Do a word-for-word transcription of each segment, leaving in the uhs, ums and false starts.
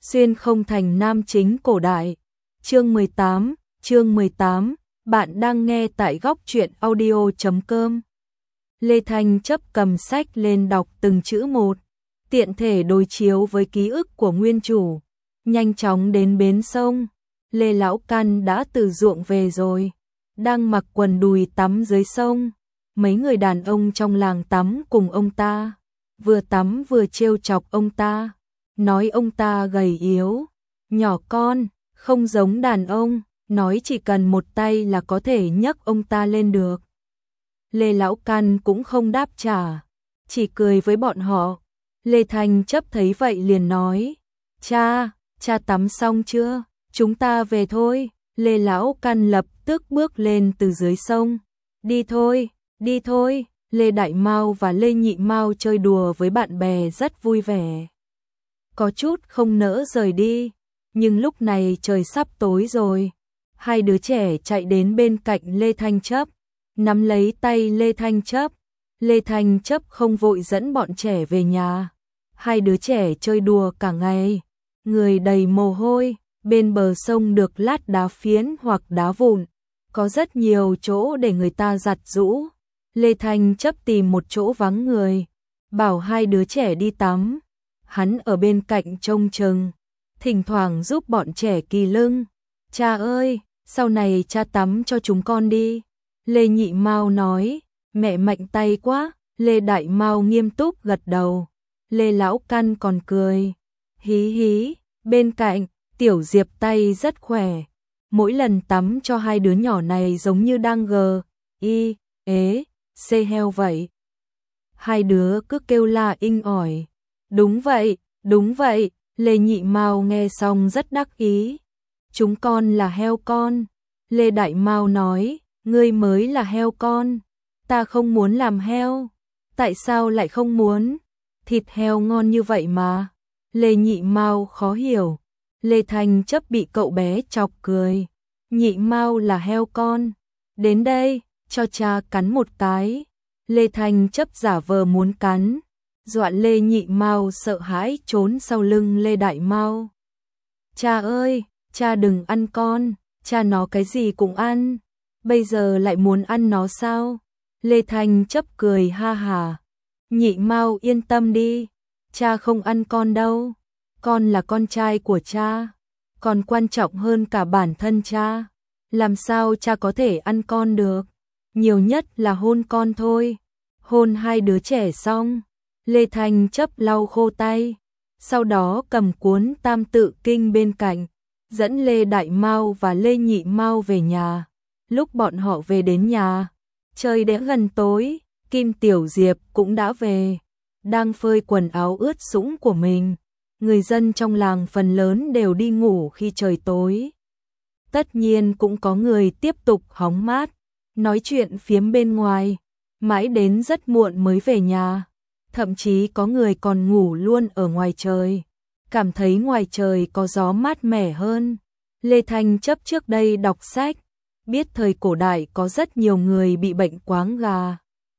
Xuyên không thành nam chính cổ đại. Chương mười tám, chương mười tám, bạn đang nghe tại góc truyện audio chấm com. Lê Thanh chấp cầm sách lên đọc từng chữ một, tiện thể đối chiếu với ký ức của nguyên chủ. Nhanh chóng đến bến sông, Lê Lão Căn đã từ ruộng về rồi, đang mặc quần đùi tắm dưới sông. Mấy người đàn ông trong làng tắm cùng ông ta, vừa tắm vừa trêu chọc ông ta, nói ông ta gầy yếu, nhỏ con, không giống đàn ông, nói chỉ cần một tay là có thể nhấc ông ta lên được. Lê Lão Căn cũng không đáp trả, chỉ cười với bọn họ. Lê Thanh chấp thấy vậy liền nói, cha, cha tắm xong chưa? Chúng ta về thôi. Lê Lão Căn lập tức bước lên từ dưới sông. Đi thôi, đi thôi. Lê Đại Mao và Lê Nhị Mao chơi đùa với bạn bè rất vui vẻ, có chút không nỡ rời đi. Nhưng lúc này trời sắp tối rồi. Hai đứa trẻ chạy đến bên cạnh Lê Thanh chấp, nắm lấy tay Lê Thanh chấp. Lê Thanh chấp không vội dẫn bọn trẻ về nhà. Hai đứa trẻ chơi đùa cả ngày, người đầy mồ hôi. Bên bờ sông được lát đá phiến hoặc đá vụn, có rất nhiều chỗ để người ta giặt giũ. Lê Thanh chấp tìm một chỗ vắng người, bảo hai đứa trẻ đi tắm. Hắn ở bên cạnh trông chừng, thỉnh thoảng giúp bọn trẻ kỳ lưng. Cha ơi, sau này cha tắm cho chúng con đi. Lê Nhị Mao nói, mẹ mạnh tay quá. Lê Đại Mao nghiêm túc gật đầu. Lê Lão Căn còn cười, hí hí. Bên cạnh, Tiểu Diệp tay rất khỏe, mỗi lần tắm cho hai đứa nhỏ này giống như đang gờ, y, ế, xê heo vậy. Hai đứa cứ kêu la inh ỏi. Đúng vậy, đúng vậy. Lê Nhị Mao nghe xong rất đắc ý. Chúng con là heo con. Lê Đại Mao nói, ngươi mới là heo con. Ta không muốn làm heo. Tại sao lại không muốn? Thịt heo ngon như vậy mà. Lê Nhị Mao khó hiểu. Lê Thanh chấp bị cậu bé chọc cười. Nhị Mao là heo con. Đến đây, cho cha cắn một cái. Lê Thanh chấp giả vờ muốn cắn, dọa Lê Nhị Mao sợ hãi trốn sau lưng Lê Đại Mao. Cha ơi, cha đừng ăn con, cha nó cái gì cũng ăn. Bây giờ lại muốn ăn nó sao? Lê Thanh chấp cười ha hà. Nhị Mao yên tâm đi, cha không ăn con đâu. Con là con trai của cha, còn quan trọng hơn cả bản thân cha. Làm sao cha có thể ăn con được? Nhiều nhất là hôn con thôi. Hôn hai đứa trẻ xong, Lê Thanh chấp lau khô tay, sau đó cầm cuốn Tam Tự Kinh bên cạnh, dẫn Lê Đại Mao và Lê Nhị Mao về nhà. Lúc bọn họ về đến nhà, trời đã gần tối. Kim Tiểu Diệp cũng đã về, đang phơi quần áo ướt sũng của mình. Người dân trong làng phần lớn đều đi ngủ khi trời tối. Tất nhiên cũng có người tiếp tục hóng mát, nói chuyện phiếm bên ngoài, mãi đến rất muộn mới về nhà. Thậm chí có người còn ngủ luôn ở ngoài trời, cảm thấy ngoài trời có gió mát mẻ hơn. Lê Thanh chấp trước đây đọc sách, biết thời cổ đại có rất nhiều người bị bệnh quáng gà.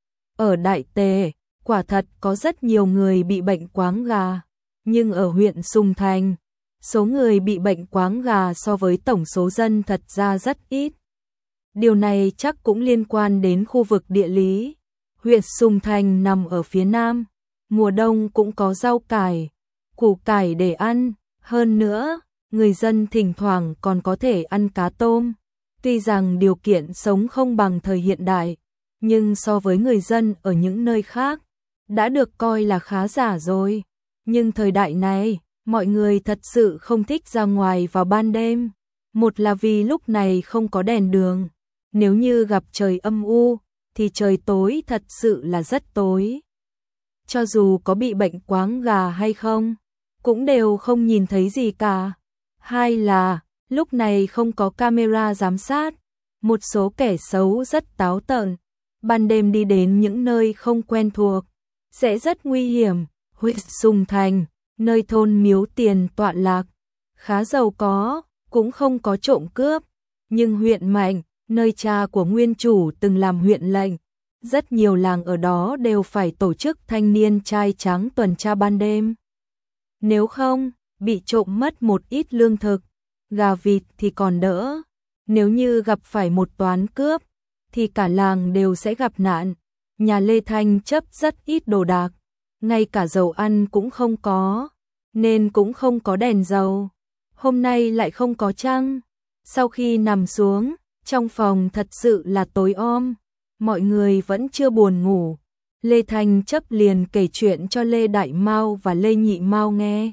Ở Đại Tề, quả thật có rất nhiều người bị bệnh quáng gà. Nhưng ở huyện Sùng Thành, số người bị bệnh quáng gà so với tổng số dân thật ra rất ít. Điều này chắc cũng liên quan đến khu vực địa lý. Huyện Sùng Thành nằm ở phía nam, mùa đông cũng có rau cải, củ cải để ăn. Hơn nữa, người dân thỉnh thoảng còn có thể ăn cá tôm. Tuy rằng điều kiện sống không bằng thời hiện đại, nhưng so với người dân ở những nơi khác, đã được coi là khá giả rồi. Nhưng thời đại này, mọi người thật sự không thích ra ngoài vào ban đêm. Một là vì lúc này không có đèn đường. Nếu như gặp trời âm u, thì trời tối thật sự là rất tối. Cho dù có bị bệnh quáng gà hay không, cũng đều không nhìn thấy gì cả. Hai là, lúc này không có camera giám sát. Một số kẻ xấu rất táo tợn. Ban đêm đi đến những nơi không quen thuộc, sẽ rất nguy hiểm. Huyện Sùng Thành, nơi thôn Miếu Tiền tọa lạc, khá giàu có, cũng không có trộm cướp. Nhưng huyện Mạnh, nơi cha của nguyên chủ từng làm huyện lệnh, rất nhiều làng ở đó đều phải tổ chức thanh niên trai trắng tuần tra ban đêm. Nếu không, bị trộm mất một ít lương thực, gà vịt thì còn đỡ. Nếu như gặp phải một toán cướp, thì cả làng đều sẽ gặp nạn. Nhà Lê Thanh Chấp rất ít đồ đạc, ngay cả dầu ăn cũng không có, nên cũng không có đèn dầu. Hôm nay lại không có trăng. Sau khi nằm xuống, trong phòng thật sự là tối om, mọi người vẫn chưa buồn ngủ. Lê Thanh Chấp liền kể chuyện cho Lê Đại Mao và Lê Nhị Mao nghe.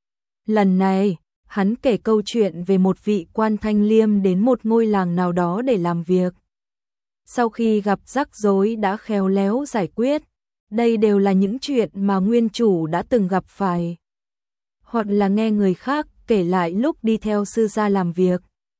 Lần này, hắn kể câu chuyện về một vị quan thanh liêm đến một ngôi làng nào đó để làm việc. Sau khi gặp rắc rối đã khéo léo giải quyết. Đây đều là những chuyện mà nguyên chủ đã từng gặp phải, hoặc là nghe người khác kể lại lúc đi theo sư gia làm việc.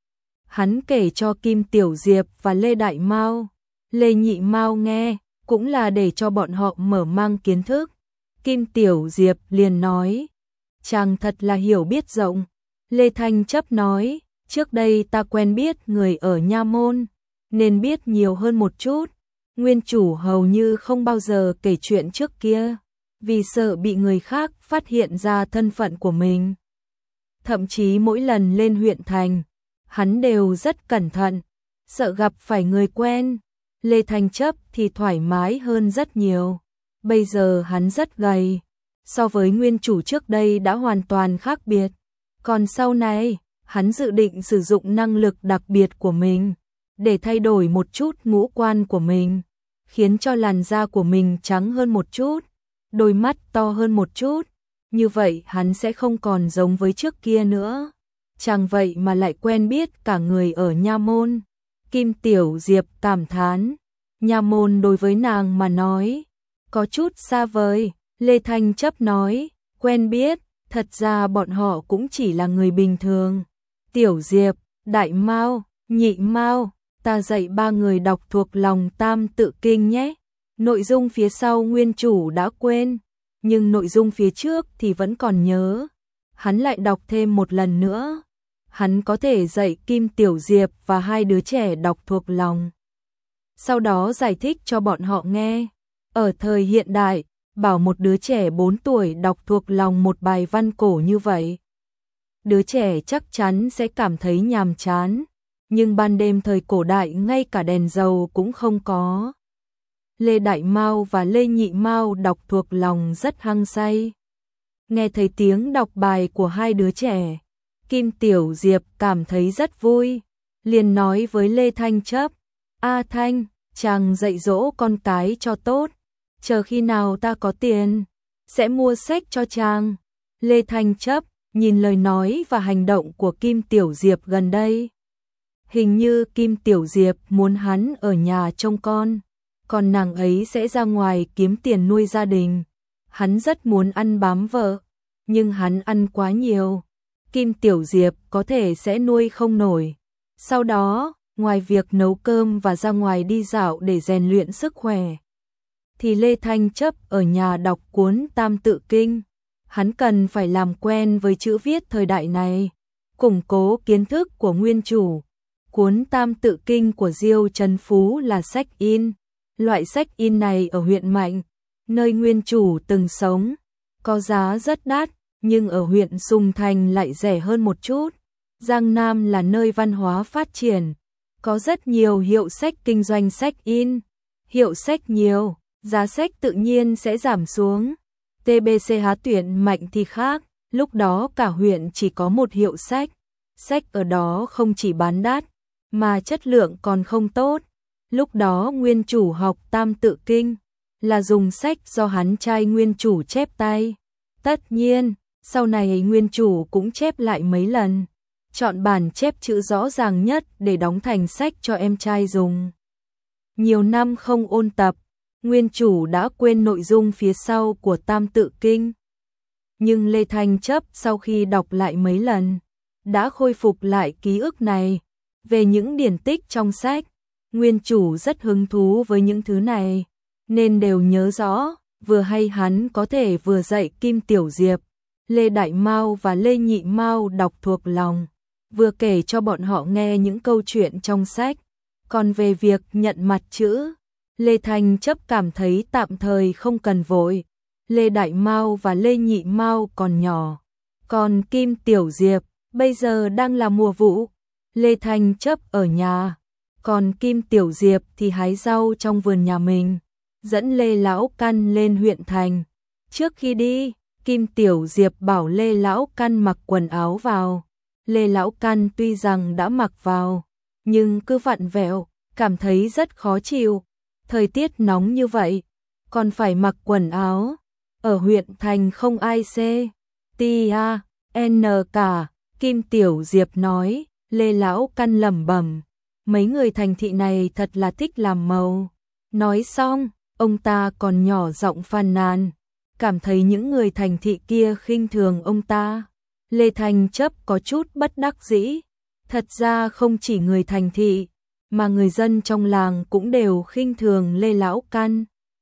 Hắn kể cho Kim Tiểu Diệp và Lê Đại Mao, Lê Nhị Mao nghe, cũng là để cho bọn họ mở mang kiến thức. Kim Tiểu Diệp liền nói, chàng thật là hiểu biết rộng. Lê Thanh Chấp nói, trước đây ta quen biết người ở Nha Môn, nên biết nhiều hơn một chút. Nguyên chủ hầu như không bao giờ kể chuyện trước kia, vì sợ bị người khác phát hiện ra thân phận của mình. Thậm chí mỗi lần lên huyện thành, hắn đều rất cẩn thận, sợ gặp phải người quen. Lê Thanh Chấp thì thoải mái hơn rất nhiều. Bây giờ hắn rất gầy, so với nguyên chủ trước đây đã hoàn toàn khác biệt. Còn sau này, hắn dự định sử dụng năng lực đặc biệt của mình để thay đổi một chút ngũ quan của mình, khiến cho làn da của mình trắng hơn một chút, đôi mắt to hơn một chút. Như vậy hắn sẽ không còn giống với trước kia nữa. Chẳng vậy mà lại quen biết cả người ở Nha Môn. Kim Tiểu Diệp cảm thán, Nha Môn đối với nàng mà nói có chút xa vời. Lê Thanh Chấp nói, quen biết, thật ra bọn họ cũng chỉ là người bình thường. Tiểu Diệp, Đại Mao, Nhị Mao, ta dạy ba người đọc thuộc lòng Tam Tự Kinh nhé. Nội dung phía sau nguyên chủ đã quên, nhưng nội dung phía trước thì vẫn còn nhớ. Hắn lại đọc thêm một lần nữa. Hắn có thể dạy Kim Tiểu Diệp và hai đứa trẻ đọc thuộc lòng, sau đó giải thích cho bọn họ nghe. Ở thời hiện đại, bảo một đứa trẻ bốn tuổi đọc thuộc lòng một bài văn cổ như vậy, đứa trẻ chắc chắn sẽ cảm thấy nhàm chán. Nhưng ban đêm thời cổ đại ngay cả đèn dầu cũng không có. Lê Đại Mao và Lê Nhị Mao đọc thuộc lòng rất hăng say. Nghe thấy tiếng đọc bài của hai đứa trẻ, Kim Tiểu Diệp cảm thấy rất vui, liền nói với Lê Thanh Chấp, A Thanh, chàng dạy dỗ con cái cho tốt, chờ khi nào ta có tiền, sẽ mua sách cho chàng. Lê Thanh Chấp nhìn lời nói và hành động của Kim Tiểu Diệp gần đây. Hình như Kim Tiểu Diệp muốn hắn ở nhà trông con, còn nàng ấy sẽ ra ngoài kiếm tiền nuôi gia đình. Hắn rất muốn ăn bám vợ, nhưng hắn ăn quá nhiều, Kim Tiểu Diệp có thể sẽ nuôi không nổi. Sau đó, ngoài việc nấu cơm và ra ngoài đi dạo để rèn luyện sức khỏe, thì Lê Thanh Chấp ở nhà đọc cuốn Tam Tự Kinh. Hắn cần phải làm quen với chữ viết thời đại này, củng cố kiến thức của nguyên chủ. Cuốn Tam Tự Kinh của Diêu Trấn Phú là sách in. Loại sách in này ở huyện Mạnh, nơi nguyên chủ từng sống, có giá rất đắt, nhưng ở huyện Sùng Thành lại rẻ hơn một chút. Giang Nam là nơi văn hóa phát triển, có rất nhiều hiệu sách kinh doanh sách in. Hiệu sách nhiều, giá sách tự nhiên sẽ giảm xuống. tê bê xê Há Tuyển Mạnh thì khác, lúc đó cả huyện chỉ có một hiệu sách. Sách ở đó không chỉ bán đắt, mà chất lượng còn không tốt. Lúc đó nguyên chủ học Tam Tự Kinh là dùng sách do hắn trai nguyên chủ chép tay. Tất nhiên, sau này nguyên chủ cũng chép lại mấy lần, chọn bản chép chữ rõ ràng nhất để đóng thành sách cho em trai dùng. Nhiều năm không ôn tập, nguyên chủ đã quên nội dung phía sau của Tam Tự Kinh. Nhưng Lê Thanh Chấp sau khi đọc lại mấy lần, đã khôi phục lại ký ức này về những điển tích trong sách. Nguyên chủ rất hứng thú với những thứ này, nên đều nhớ rõ. Vừa hay hắn có thể vừa dạy Kim Tiểu Diệp, Lê Đại Mao và Lê Nhị Mao đọc thuộc lòng, vừa kể cho bọn họ nghe những câu chuyện trong sách. Còn về việc nhận mặt chữ, Lê Thanh Chấp cảm thấy tạm thời không cần vội. Lê Đại Mao và Lê Nhị Mao còn nhỏ, Còn Kim Tiểu Diệp, bây giờ đang là mùa vụ, Lê Thanh Chấp ở nhà, còn Kim Tiểu Diệp thì hái rau trong vườn nhà mình, dẫn Lê Lão Căn lên huyện thành. Trước khi đi, Kim Tiểu Diệp bảo Lê Lão Căn mặc quần áo vào. Lê Lão Căn tuy rằng đã mặc vào, nhưng cứ vặn vẹo, cảm thấy rất khó chịu. Thời tiết nóng như vậy, còn phải mặc quần áo. Ở huyện thành không ai xê, tê a, en cả, Kim Tiểu Diệp nói. Lê Lão Căn lẩm bẩm, mấy người thành thị này thật là thích làm màu. Nói xong, ông ta còn nhỏ giọng phàn nàn, cảm thấy những người thành thị kia khinh thường ông ta. Lê Thanh Chấp có chút bất đắc dĩ, thật ra không chỉ người thành thị, mà người dân trong làng cũng đều khinh thường Lê Lão Căn.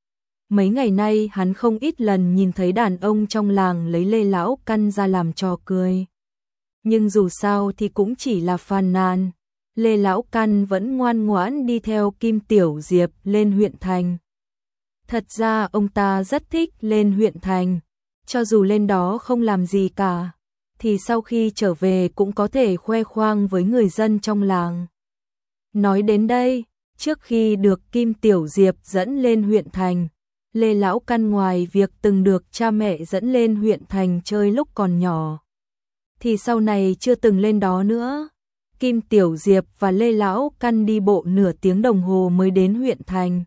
Mấy ngày nay hắn không ít lần nhìn thấy đàn ông trong làng lấy Lê Lão Căn ra làm trò cười. Nhưng dù sao thì cũng chỉ là phàn nàn, Lê Lão Căn vẫn ngoan ngoãn đi theo Kim Tiểu Diệp lên huyện thành. Thật ra ông ta rất thích lên huyện thành, cho dù lên đó không làm gì cả, thì sau khi trở về cũng có thể khoe khoang với người dân trong làng. Nói đến đây, trước khi được Kim Tiểu Diệp dẫn lên huyện thành, Lê Lão Căn ngoài việc từng được cha mẹ dẫn lên huyện thành chơi lúc còn nhỏ, thì sau này chưa từng lên đó nữa. Kim Tiểu Diệp và Lê Lão Căn đi bộ nửa tiếng đồng hồ mới đến huyện thành.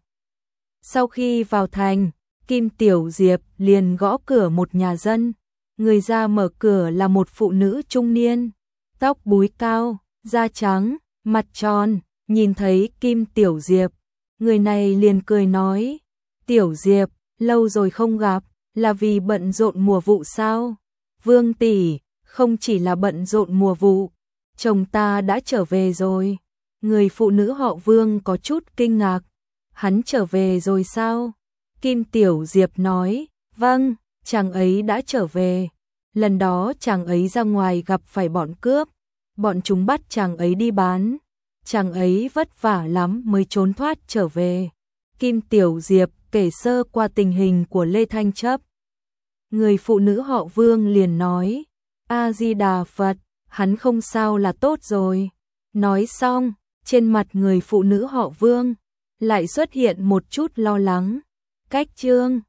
Sau khi vào thành, Kim Tiểu Diệp liền gõ cửa một nhà dân. Người ra mở cửa là một phụ nữ trung niên, tóc búi cao, da trắng, mặt tròn. Nhìn thấy Kim Tiểu Diệp, người này liền cười nói, Tiểu Diệp, lâu rồi không gặp, là vì bận rộn mùa vụ sao? Vương tỷ, không chỉ là bận rộn mùa vụ, chồng ta đã trở về rồi. Người phụ nữ họ Vương có chút kinh ngạc, hắn trở về rồi sao? Kim Tiểu Diệp nói, vâng, chàng ấy đã trở về. Lần đó chàng ấy ra ngoài gặp phải bọn cướp, bọn chúng bắt chàng ấy đi bán. Chàng ấy vất vả lắm mới trốn thoát trở về. Kim Tiểu Diệp kể sơ qua tình hình của Lê Thanh Chấp. Người phụ nữ họ Vương liền nói, A-di-đà Phật, hắn không sao là tốt rồi. Nói xong, trên mặt người phụ nữ họ Vương lại xuất hiện một chút lo lắng. Cách chương